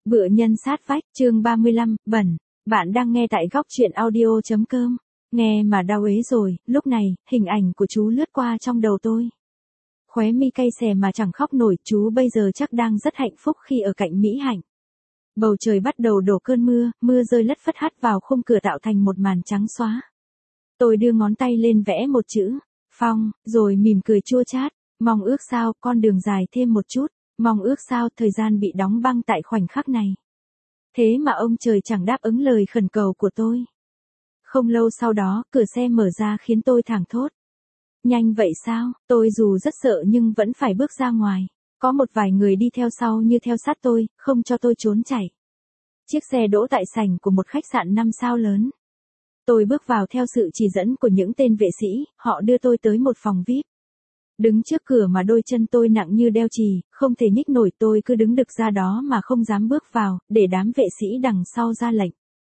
Vựa nhân sát vách, chương 35, bẩn. Bạn đang nghe tại góc truyện audio.com. Nghe mà đau ế rồi, lúc này, hình ảnh của chú lướt qua trong đầu tôi. Khóe mi cay xè mà chẳng khóc nổi, chú bây giờ chắc đang rất hạnh phúc khi ở cạnh Mỹ Hạnh. Bầu trời bắt đầu đổ cơn mưa, mưa rơi lất phất hắt vào khung cửa tạo thành một màn trắng xóa. Tôi đưa ngón tay lên vẽ một chữ, Phong, rồi mỉm cười chua chát, mong ước sao con đường dài thêm một chút. Mong ước sao thời gian bị đóng băng tại khoảnh khắc này. Thế mà ông trời chẳng đáp ứng lời khẩn cầu của tôi. Không lâu sau đó, cửa xe mở ra khiến tôi thảng thốt. Nhanh vậy sao? Tôi dù rất sợ nhưng vẫn phải bước ra ngoài. Có một vài người đi theo sau như theo sát tôi, không cho tôi trốn chạy. Chiếc xe đỗ tại sảnh của một khách sạn 5 sao lớn. Tôi bước vào theo sự chỉ dẫn của những tên vệ sĩ, họ đưa tôi tới một phòng VIP. Đứng trước cửa mà đôi chân tôi nặng như đeo chì, không thể nhích nổi, tôi cứ đứng đực ra đó mà không dám bước vào, để đám vệ sĩ đằng sau ra lệnh.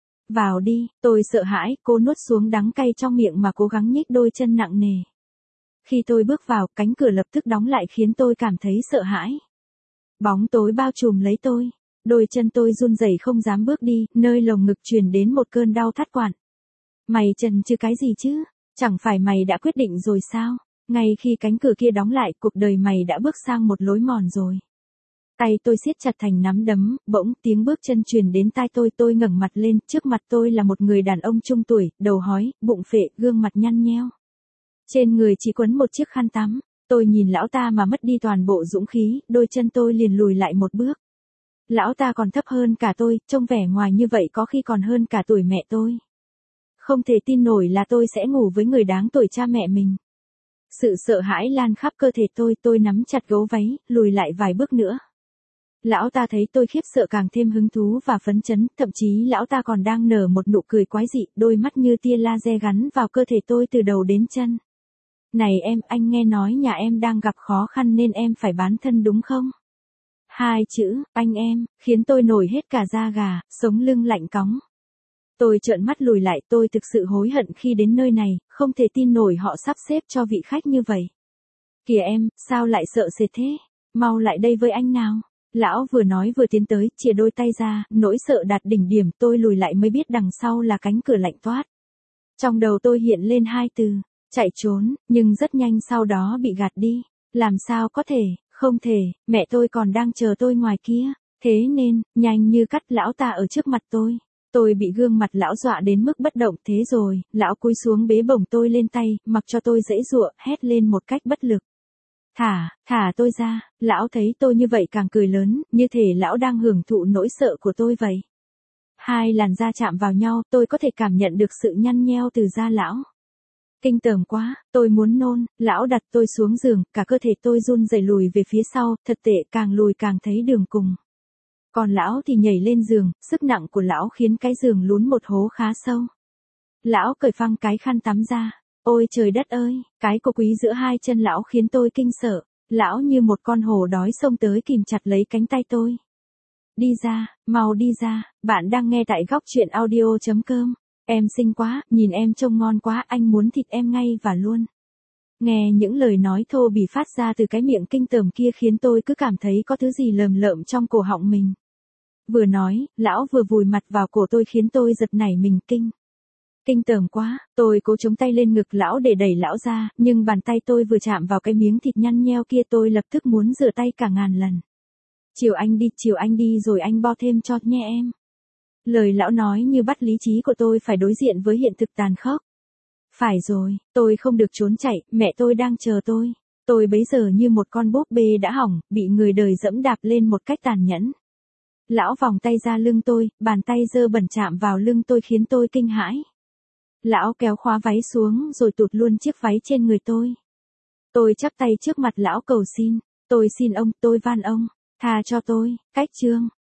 Vào đi, tôi sợ hãi, cô nuốt xuống đắng cay trong miệng mà cố gắng nhích đôi chân nặng nề. Khi tôi bước vào, cánh cửa lập tức đóng lại khiến tôi cảm thấy sợ hãi. Bóng tối bao trùm lấy tôi, đôi chân tôi run rẩy không dám bước đi, nơi lồng ngực truyền đến một cơn đau thắt quặn. Mày chần chừ cái gì chứ? Chẳng phải mày đã quyết định rồi sao? Ngay khi cánh cửa kia đóng lại, cuộc đời mày đã bước sang một lối mòn rồi. Tay tôi siết chặt thành nắm đấm, bỗng tiếng bước chân truyền đến tai tôi ngẩng mặt lên, trước mặt tôi là một người đàn ông trung tuổi, đầu hói, bụng phệ, gương mặt nhăn nheo. Trên người chỉ quấn một chiếc khăn tắm, tôi nhìn lão ta mà mất đi toàn bộ dũng khí, đôi chân tôi liền lùi lại một bước. Lão ta còn thấp hơn cả tôi, trông vẻ ngoài như vậy có khi còn hơn cả tuổi mẹ tôi. Không thể tin nổi là tôi sẽ ngủ với người đáng tuổi cha mẹ mình. Sự sợ hãi lan khắp cơ thể tôi nắm chặt gấu váy, lùi lại vài bước nữa. Lão ta thấy tôi khiếp sợ càng thêm hứng thú và phấn chấn, thậm chí lão ta còn đang nở một nụ cười quái dị, đôi mắt như tia laser gắn vào cơ thể tôi từ đầu đến chân. Này em, anh nghe nói nhà em đang gặp khó khăn nên em phải bán thân đúng không? Hai chữ, anh em, khiến tôi nổi hết cả da gà, sống lưng lạnh cóng. Tôi trợn mắt lùi lại, tôi thực sự hối hận khi đến nơi này, không thể tin nổi họ sắp xếp cho vị khách như vậy. Kìa em, sao lại sợ sệt thế? Mau lại đây với anh nào. Lão vừa nói vừa tiến tới, chìa đôi tay ra, nỗi sợ đạt đỉnh điểm, tôi lùi lại mới biết đằng sau là cánh cửa lạnh toát. Trong đầu tôi hiện lên hai từ, chạy trốn, nhưng rất nhanh sau đó bị gạt đi. Làm sao có thể, không thể, mẹ tôi còn đang chờ tôi ngoài kia. Thế nên, nhanh như cắt lão ta ở trước mặt tôi. Tôi bị gương mặt lão dọa đến mức bất động, thế rồi, lão cúi xuống bế bổng tôi lên tay, mặc cho tôi giãy giụa, hét lên một cách bất lực. Thả tôi ra, lão thấy tôi như vậy càng cười lớn, như thể lão đang hưởng thụ nỗi sợ của tôi vậy. Hai làn da chạm vào nhau, tôi có thể cảm nhận được sự nhăn nheo từ da lão. Kinh tởm quá, tôi muốn nôn, lão đặt tôi xuống giường, cả cơ thể tôi run rẩy lùi về phía sau, thật tệ, càng lùi càng thấy đường cùng. Còn lão thì nhảy lên giường, sức nặng của lão khiến cái giường lún một hố khá sâu. Lão cởi phăng cái khăn tắm ra. Ôi trời đất ơi, cái cô quý giữa hai chân lão khiến tôi kinh sợ. Lão như một con hổ đói xông tới kìm chặt lấy cánh tay tôi. Đi ra, mau đi ra, bạn đang nghe tại góc truyện audio.com. Em xinh quá, nhìn em trông ngon quá, anh muốn thịt em ngay và luôn. Nghe những lời nói thô bỉ phát ra từ cái miệng kinh tởm kia khiến tôi cứ cảm thấy có thứ gì lờm lợm trong cổ họng mình. Vừa nói, lão vừa vùi mặt vào cổ tôi khiến tôi giật nảy mình Kinh tởm quá, tôi cố chống tay lên ngực lão để đẩy lão ra, nhưng bàn tay tôi vừa chạm vào cái miếng thịt nhăn nheo kia tôi lập tức muốn rửa tay cả ngàn lần. Chiều anh đi rồi anh bo thêm cho nhé em. Lời lão nói như bắt lý trí của tôi phải đối diện với hiện thực tàn khốc. Phải rồi, tôi không được trốn chạy, mẹ tôi đang chờ tôi. Tôi bấy giờ như một con búp bê đã hỏng, bị người đời dẫm đạp lên một cách tàn nhẫn. Lão vòng tay ra lưng tôi, bàn tay dơ bẩn chạm vào lưng tôi khiến tôi kinh hãi. Lão kéo khóa váy xuống rồi tụt luôn chiếc váy trên người tôi. Tôi chắp tay trước mặt lão cầu xin. Tôi xin ông, tôi van ông, tha cho tôi, cách chương.